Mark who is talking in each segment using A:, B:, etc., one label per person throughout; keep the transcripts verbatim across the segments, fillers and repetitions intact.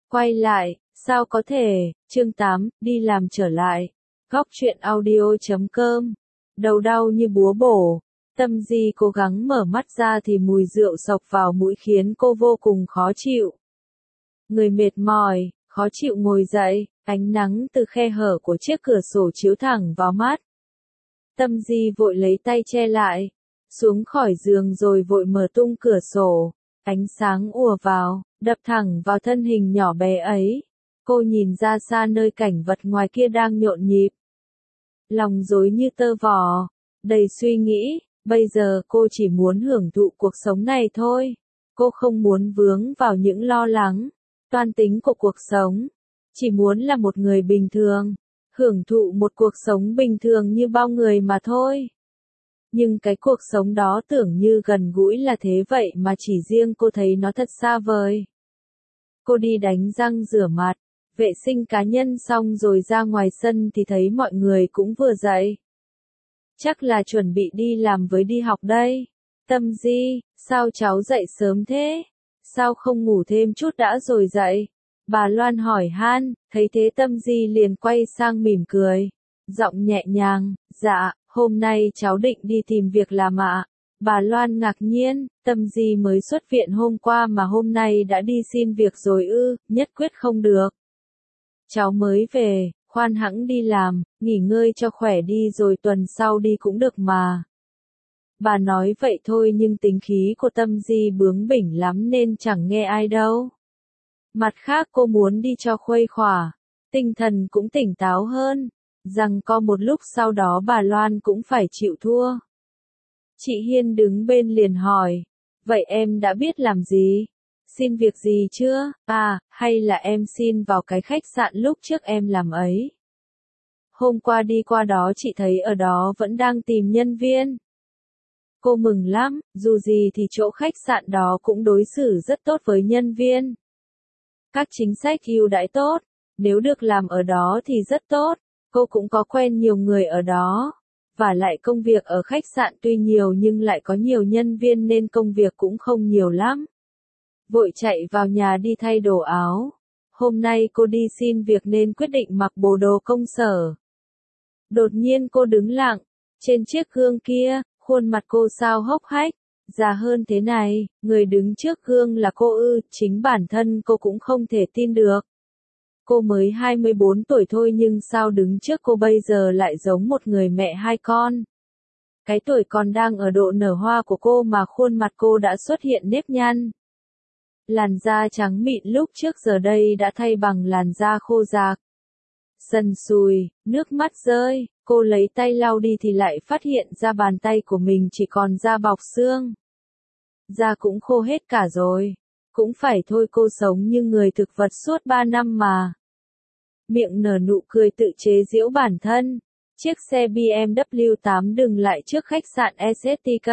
A: Quay lại, sao có thể, chương tám, đi làm trở lại. Góc truyện audio chấm com. Đầu đau như búa bổ. Tâm Di cố gắng mở mắt ra thì mùi rượu sộc vào mũi khiến cô vô cùng khó chịu. Người mệt mỏi, khó chịu ngồi dậy, ánh nắng từ khe hở của chiếc cửa sổ chiếu thẳng vào mắt. Tâm Di vội lấy tay che lại, xuống khỏi giường rồi vội mở tung cửa sổ. Ánh sáng ùa vào, đập thẳng vào thân hình nhỏ bé ấy. Cô nhìn ra xa nơi cảnh vật ngoài kia đang nhộn nhịp. Lòng rối như tơ vò, đầy suy nghĩ, bây giờ cô chỉ muốn hưởng thụ cuộc sống này thôi. Cô không muốn vướng vào những lo lắng, toan tính của cuộc sống. Chỉ muốn là một người bình thường, hưởng thụ một cuộc sống bình thường như bao người mà thôi. Nhưng cái cuộc sống đó tưởng như gần gũi là thế vậy mà chỉ riêng cô thấy nó thật xa vời. Cô đi đánh răng rửa mặt, vệ sinh cá nhân xong rồi ra ngoài sân thì thấy mọi người cũng vừa dậy. Chắc là chuẩn bị đi làm với đi học đây. Tâm Di, sao cháu dậy sớm thế? Sao không ngủ thêm chút đã rồi dậy? Bà Loan hỏi han, thấy thế Tâm Di liền quay sang mỉm cười. Giọng nhẹ nhàng, dạ, hôm nay cháu định đi tìm việc làm ạ. Bà Loan ngạc nhiên, Tâm Di mới xuất viện hôm qua mà hôm nay đã đi xin việc rồi ư, nhất quyết không được. Cháu mới về, khoan hẵng đi làm, nghỉ ngơi cho khỏe đi rồi tuần sau đi cũng được mà. Bà nói vậy thôi nhưng tính khí của Tâm Di bướng bỉnh lắm nên chẳng nghe ai đâu. Mặt khác cô muốn đi cho khuây khỏa, tinh thần cũng tỉnh táo hơn. Rằng có một lúc sau đó bà Loan cũng phải chịu thua. Chị Hiên đứng bên liền hỏi, vậy em đã biết làm gì? Xin việc gì chưa? À, hay là em xin vào cái khách sạn lúc trước em làm ấy? Hôm qua đi qua đó chị thấy ở đó vẫn đang tìm nhân viên. Cô mừng lắm, dù gì thì chỗ khách sạn đó cũng đối xử rất tốt với nhân viên. Các chính sách ưu đãi tốt, nếu được làm ở đó thì rất tốt. Cô cũng có quen nhiều người ở đó. Và lại công việc ở khách sạn tuy nhiều nhưng lại có nhiều nhân viên nên công việc cũng không nhiều lắm. Vội chạy vào nhà đi thay đồ áo. Hôm nay cô đi xin việc nên quyết định mặc bộ đồ công sở. Đột nhiên cô đứng lặng. Trên chiếc gương kia, khuôn mặt cô sao hốc hách. Già hơn thế này, người đứng trước gương là cô ư, chính bản thân cô cũng không thể tin được. Cô mới hai mươi bốn tuổi thôi nhưng sao đứng trước cô bây giờ lại giống một người mẹ hai con. Cái tuổi còn đang ở độ nở hoa của cô mà khuôn mặt cô đã xuất hiện nếp nhăn. Làn da trắng mịn lúc trước giờ đây đã thay bằng làn da khô rạc. Sần sùi, nước mắt rơi, cô lấy tay lau đi thì lại phát hiện ra bàn tay của mình chỉ còn da bọc xương. Da cũng khô hết cả rồi. Cũng phải thôi cô sống như người thực vật suốt ba năm mà. Miệng nở nụ cười tự chế giễu bản thân. Chiếc xe bê em vê tám dừng lại trước khách sạn ét ét tê ca.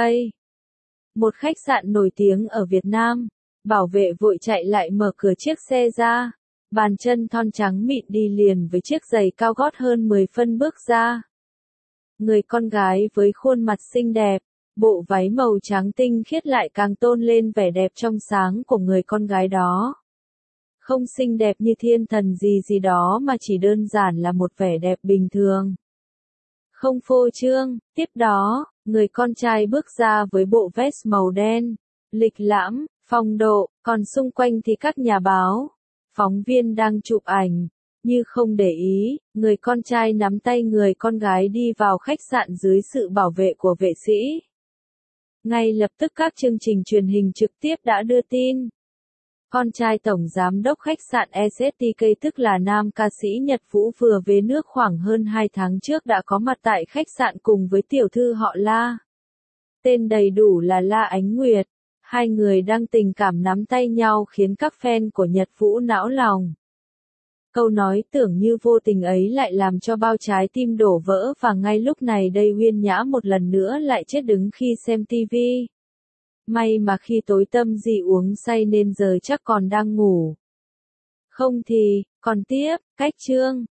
A: Một khách sạn nổi tiếng ở Việt Nam. Bảo vệ vội chạy lại mở cửa chiếc xe ra. Bàn chân thon trắng mịn đi liền với chiếc giày cao gót hơn mười phân bước ra. Người con gái với khuôn mặt xinh đẹp, bộ váy màu trắng tinh khiết lại càng tôn lên vẻ đẹp trong sáng của người con gái đó. Không xinh đẹp như thiên thần gì gì đó mà chỉ đơn giản là một vẻ đẹp bình thường. Không phô trương, tiếp đó, người con trai bước ra với bộ vest màu đen, lịch lãm, phong độ, còn xung quanh thì các nhà báo, phóng viên đang chụp ảnh. Như không để ý, người con trai nắm tay người con gái đi vào khách sạn dưới sự bảo vệ của vệ sĩ. Ngay lập tức các chương trình truyền hình trực tiếp đã đưa tin. Con trai tổng giám đốc khách sạn ét ét tê ca tức là nam ca sĩ Nhật Vũ vừa về nước khoảng hơn hai tháng trước đã có mặt tại khách sạn cùng với tiểu thư họ La. Tên đầy đủ là La Ánh Nguyệt. Hai người đang tình cảm nắm tay nhau khiến các fan của Nhật Vũ não lòng. Câu nói tưởng như vô tình ấy lại làm cho bao trái tim đổ vỡ và ngay lúc này đây Uyên Nhã một lần nữa lại chết đứng khi xem tivi. May mà khi tối Tâm Di uống say nên giờ chắc còn đang ngủ. Không thì, còn tiếp, cách chương.